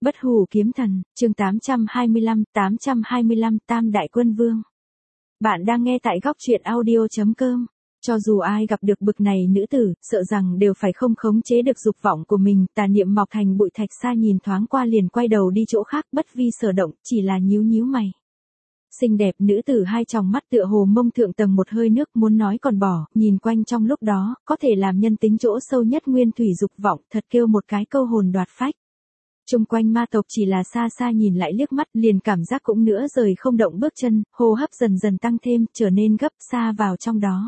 Bất hủ kiếm thần, chương 825, Tam Đại Quân Vương. Bạn đang nghe tại góc truyện audio.com. Cho dù ai gặp được bực này nữ tử, sợ rằng đều phải không khống chế được dục vọng của mình. Tà niệm mọc thành bụi. Thạch Sa nhìn thoáng qua liền quay đầu đi chỗ khác, bất vi sở động, chỉ là nhíu mày. Xinh đẹp nữ tử hai tròng mắt tựa hồ mông thượng tầng một hơi nước, muốn nói còn bỏ, nhìn quanh trong lúc đó, có thể làm nhân tính chỗ sâu nhất nguyên thủy dục vọng, thật kêu một cái câu hồn đoạt phách. Trung quanh ma tộc chỉ là xa xa nhìn lại liếc mắt, liền cảm giác cũng nữa rời không động bước chân, hô hấp dần dần tăng thêm, trở nên gấp xa vào trong đó.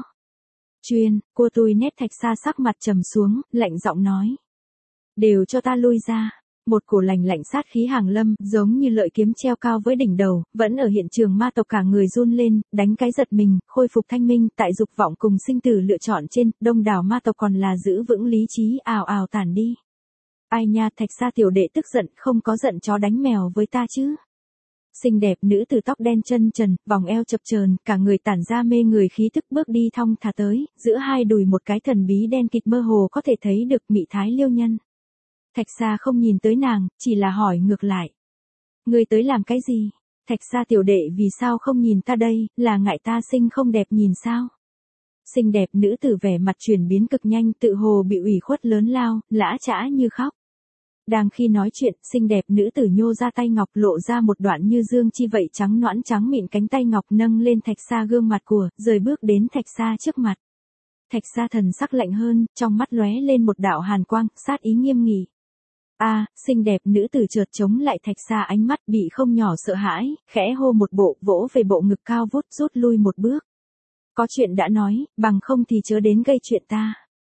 Cô tui nét. Thạch Sa sắc mặt trầm xuống, lạnh giọng nói. Đều cho ta lui ra. Một cổ lạnh sát khí hàng lâm, giống như lợi kiếm treo cao với đỉnh đầu, vẫn ở hiện trường ma tộc cả người run lên, đánh cái giật mình, khôi phục thanh minh, tại dục vọng cùng sinh tử lựa chọn trên, đông đảo ma tộc còn là giữ vững lý trí, ào ào tản đi. Ai nha, Thạch Sa tiểu đệ tức giận, không có giận chó đánh mèo với ta chứ. Xinh đẹp nữ tử tóc đen chân trần, vòng eo chập chờn, cả người tản ra mê người khí tức bước đi thong thả tới, giữa hai đùi một cái thần bí đen kịt mơ hồ có thể thấy được mị thái liêu nhân. Thạch Sa không nhìn tới nàng, chỉ là hỏi ngược lại. Ngươi tới làm cái gì? Thạch Sa tiểu đệ vì sao không nhìn ta đây, là ngại ta xinh không đẹp nhìn sao? Xinh đẹp nữ tử vẻ mặt chuyển biến cực nhanh, tự hồ bị ủy khuất lớn lao, lã chã như khóc. Đang khi nói chuyện, xinh đẹp nữ tử nhô ra tay ngọc lộ ra một đoạn như dương chi vậy trắng nõn trắng mịn cánh tay ngọc nâng lên Thạch Sa gương mặt của, rời bước đến Thạch Sa trước mặt. Thạch Sa thần sắc lạnh hơn, trong mắt lóe lên một đạo hàn quang, sát ý nghiêm nghị. Xinh đẹp nữ tử chợt chống lại Thạch Sa, ánh mắt bị không nhỏ sợ hãi, khẽ hô một bộ, vỗ về bộ ngực cao vút, rút lui một bước. Có chuyện đã nói, bằng không thì chớ đến gây chuyện ta.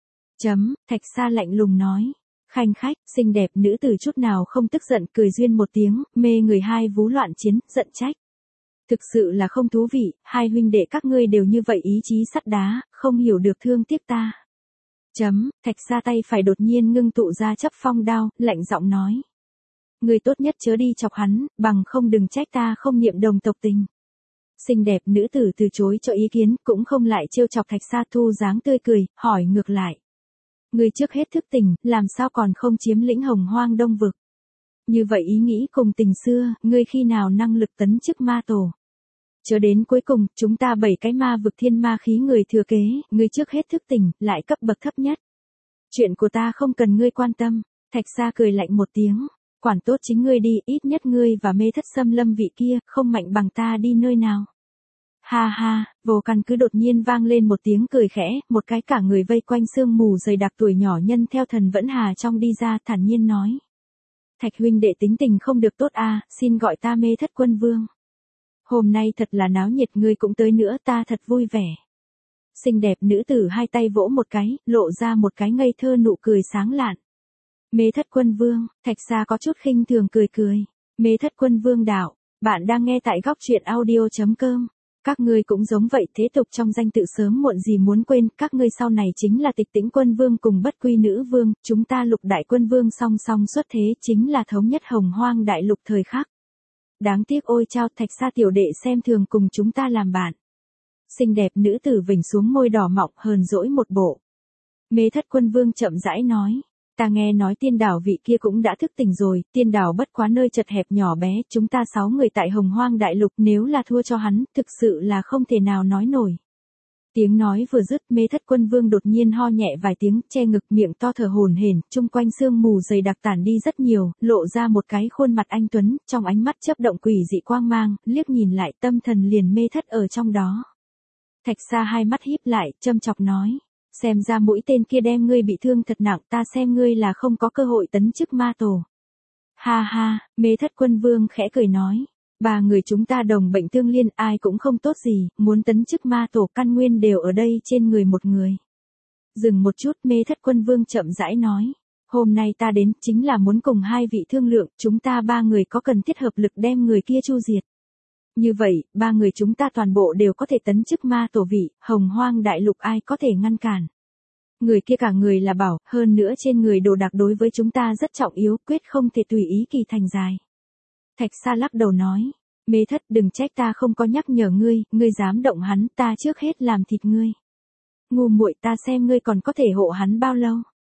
Thạch Sa lạnh lùng nói. Khanh khách, xinh đẹp nữ tử chút nào không tức giận, cười duyên một tiếng, mê người hai vú loạn chiến, giận trách. Thực sự là không thú vị, hai huynh đệ các ngươi đều như vậy ý chí sắt đá, không hiểu được thương tiếc ta. Thạch Sa tay phải đột nhiên ngưng tụ ra chấp phong đao, lạnh giọng nói. Người tốt nhất chớ đi chọc hắn, bằng không đừng trách ta không niệm đồng tộc tình. Xinh đẹp nữ tử từ chối cho ý kiến, cũng không lại trêu chọc Thạch Sa, thu dáng tươi cười, hỏi ngược lại. Ngươi trước hết thức tỉnh, làm sao còn không chiếm lĩnh Hồng Hoang Đông vực? Như vậy ý nghĩ cùng tình xưa, ngươi khi nào năng lực tấn chức ma tổ? Cho đến cuối cùng, chúng ta 7 cái ma vực thiên ma khí người thừa kế, ngươi trước hết thức tỉnh, lại cấp bậc thấp nhất. Chuyện của ta không cần ngươi quan tâm. Thạch Sa cười lạnh một tiếng. Quản tốt chính ngươi đi, ít nhất ngươi và Mê Thất Xâm Lâm vị kia, không mạnh bằng ta đi nơi nào. Ha, vô căn cứ đột nhiên vang lên một tiếng cười khẽ, một cái cả người vây quanh sương mù dày đặc tuổi nhỏ nhân theo thần vẫn hà trong đi ra, thản nhiên nói. Thạch huynh đệ tính tình không được tốt xin gọi ta Mê Thất Quân Vương. Hôm nay thật là náo nhiệt, ngươi cũng tới nữa, ta thật vui vẻ. Xinh đẹp nữ tử hai tay vỗ một cái, lộ ra một cái ngây thơ nụ cười sáng lạn. Mê Thất Quân Vương. Thạch Sa có chút khinh thường cười. Mê Thất Quân Vương đạo, bạn đang nghe tại góc truyện audio.com. Các ngươi cũng giống vậy, thế tục trong danh tự sớm muộn gì muốn quên, các ngươi sau này chính là Tịch Tĩnh Quân Vương cùng Bất Quy Nữ Vương, chúng ta Lục Đại Quân Vương song song xuất thế, chính là thống nhất Hồng Hoang đại lục thời khắc. Đáng tiếc ôi chao, Thạch Sa tiểu đệ xem thường cùng chúng ta làm bạn. Xinh đẹp nữ tử vểnh xuống môi đỏ mọng, hờn dỗi một bộ. Mê Thất Quân Vương chậm rãi nói. Ta nghe nói tiên đảo vị kia cũng đã thức tỉnh rồi, tiên đảo bất quá nơi chật hẹp nhỏ bé, chúng ta 6 người tại Hồng Hoang đại lục, nếu là thua cho hắn, thực sự là không thể nào nói nổi. Tiếng nói vừa dứt, Mê Thất Quân Vương đột nhiên ho nhẹ vài tiếng, che ngực, miệng to thở hổn hển, chung quanh sương mù dày đặc tản đi rất nhiều, lộ ra một cái khuôn mặt anh tuấn, trong ánh mắt chớp động quỷ dị quang mang, liếc nhìn lại, tâm thần liền mê thất ở trong đó. Thạch Sa hai mắt híp lại, châm chọc nói. Xem ra mũi tên kia đem ngươi bị thương thật nặng, ta xem ngươi là không có cơ hội tấn chức ma tổ. Ha, Mê Thất Quân Vương khẽ cười nói. 3 người chúng ta đồng bệnh tương liên, ai cũng không tốt gì, muốn tấn chức ma tổ căn nguyên đều ở đây trên người một người. Dừng một chút, Mê Thất Quân Vương chậm rãi nói. Hôm nay ta đến, chính là muốn cùng 2 vị thương lượng, chúng ta 3 người có cần thiết hợp lực đem người kia chu diệt. Như vậy, 3 người chúng ta toàn bộ đều có thể tấn chức ma tổ vị, Hồng Hoang đại lục ai có thể ngăn cản. Người kia cả người là bảo, hơn nữa trên người đồ đạc đối với chúng ta rất trọng yếu, quyết không thể tùy ý kỳ thành dài. Thạch Sa lắc đầu nói, Mê Thất, đừng trách ta không có nhắc nhở ngươi dám động hắn, ta trước hết làm thịt ngươi. Ngu muội, ta xem ngươi còn có thể hộ hắn bao lâu.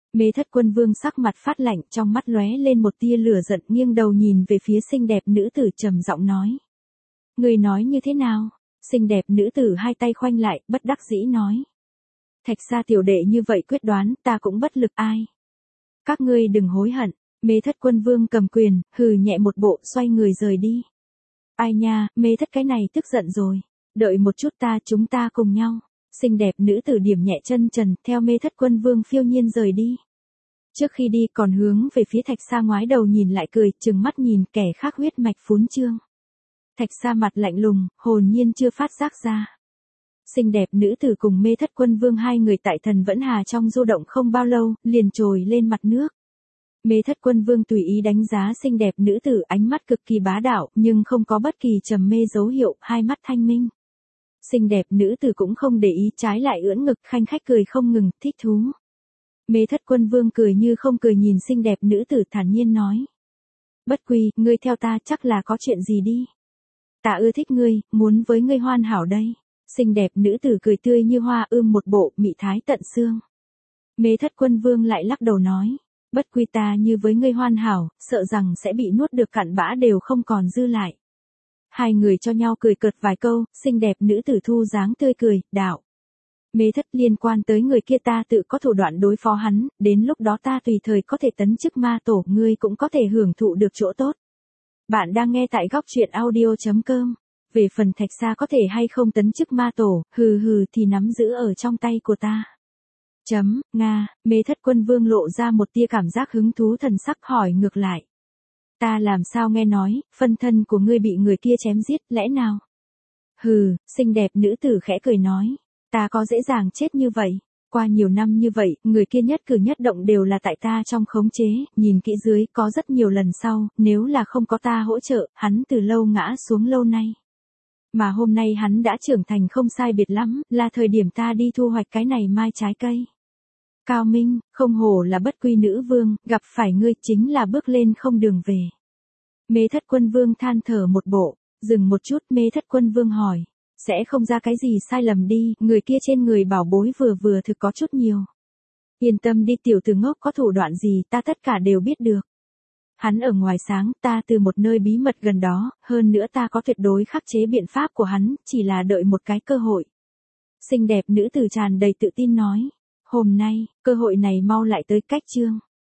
Mê Thất Quân Vương sắc mặt phát lạnh, trong mắt lóe lên một tia lửa giận, nghiêng đầu nhìn về phía xinh đẹp nữ tử trầm giọng nói. Người nói như thế nào? Xinh đẹp nữ tử hai tay khoanh lại, bất đắc dĩ nói. Thạch Sa tiểu đệ như vậy quyết đoán, ta cũng bất lực ai. Các ngươi đừng hối hận. Mê Thất Quân Vương cầm quyền, hừ nhẹ một bộ, xoay người rời đi. Ai nha, Mê Thất cái này tức giận rồi. Đợi một chút chúng ta cùng nhau. Xinh đẹp nữ tử điểm nhẹ chân trần, theo Mê Thất Quân Vương phiêu nhiên rời đi. Trước khi đi còn hướng về phía Thạch Sa ngoái đầu nhìn lại cười, trừng mắt nhìn kẻ khác huyết mạch phún trương. Thạch Sa mặt lạnh lùng, hồn nhiên chưa phát giác ra. Xinh đẹp nữ tử cùng Mê Thất Quân Vương hai người tại Thần Vẫn Hà trong du động không bao lâu, liền trồi lên mặt nước. Mê Thất Quân Vương tùy ý đánh giá xinh đẹp nữ tử, ánh mắt cực kỳ bá đạo, nhưng không có bất kỳ trầm mê dấu hiệu, hai mắt thanh minh. Xinh đẹp nữ tử cũng không để ý, trái lại ưỡn ngực khanh khách cười không ngừng, thích thú. Mê Thất Quân Vương cười như không cười nhìn xinh đẹp nữ tử thản nhiên nói. Bất Quy, ngươi theo ta chắc là có chuyện gì đi. Ta ưa thích ngươi, muốn với ngươi hoàn hảo đây. Xinh đẹp nữ tử cười tươi như hoa, một bộ, mị thái tận xương. Mê Thất Quân Vương lại lắc đầu nói. Bất Quy, ta như với ngươi hoàn hảo, sợ rằng sẽ bị nuốt được cặn bã đều không còn dư lại. Hai người cho nhau cười cợt vài câu, xinh đẹp nữ tử thu dáng tươi cười, đạo. Mê Thất, liên quan tới người kia ta tự có thủ đoạn đối phó hắn, đến lúc đó ta tùy thời có thể tấn chức ma tổ, ngươi cũng có thể hưởng thụ được chỗ tốt. Bạn đang nghe tại góc truyện audio.com. Về phần Thạch Sa có thể hay không tấn chức ma tổ, thì nắm giữ ở trong tay của ta. Nga, Mê Thất Quân Vương lộ ra một tia cảm giác hứng thú thần sắc hỏi ngược lại. Ta làm sao nghe nói, phân thân của ngươi bị người kia chém giết, lẽ nào? Xinh đẹp nữ tử khẽ cười nói. Ta có dễ dàng chết như vậy. Qua nhiều năm như vậy, người kia nhất cử nhất động đều là tại ta trong khống chế, nhìn kỹ dưới, có rất nhiều lần sau, nếu là không có ta hỗ trợ, hắn từ lâu ngã xuống lâu nay. Mà hôm nay hắn đã trưởng thành không sai biệt lắm, là thời điểm ta đi thu hoạch cái này mai trái cây. Cao minh, không hổ là Bất Quy nữ vương, gặp phải ngươi chính là bước lên không đường về. Mê Thất Quân Vương than thở một bộ, dừng một chút, Mê Thất Quân Vương hỏi. Sẽ không ra cái gì sai lầm đi, người kia trên người bảo bối vừa thực có chút nhiều. Yên tâm đi tiểu tử ngốc, có thủ đoạn gì ta tất cả đều biết được. Hắn ở ngoài sáng, ta từ một nơi bí mật gần đó, hơn nữa ta có tuyệt đối khắc chế biện pháp của hắn, chỉ là đợi một cái cơ hội. Xinh đẹp nữ tử tràn đầy tự tin nói. Hôm nay, cơ hội này mau lại tới cách chương.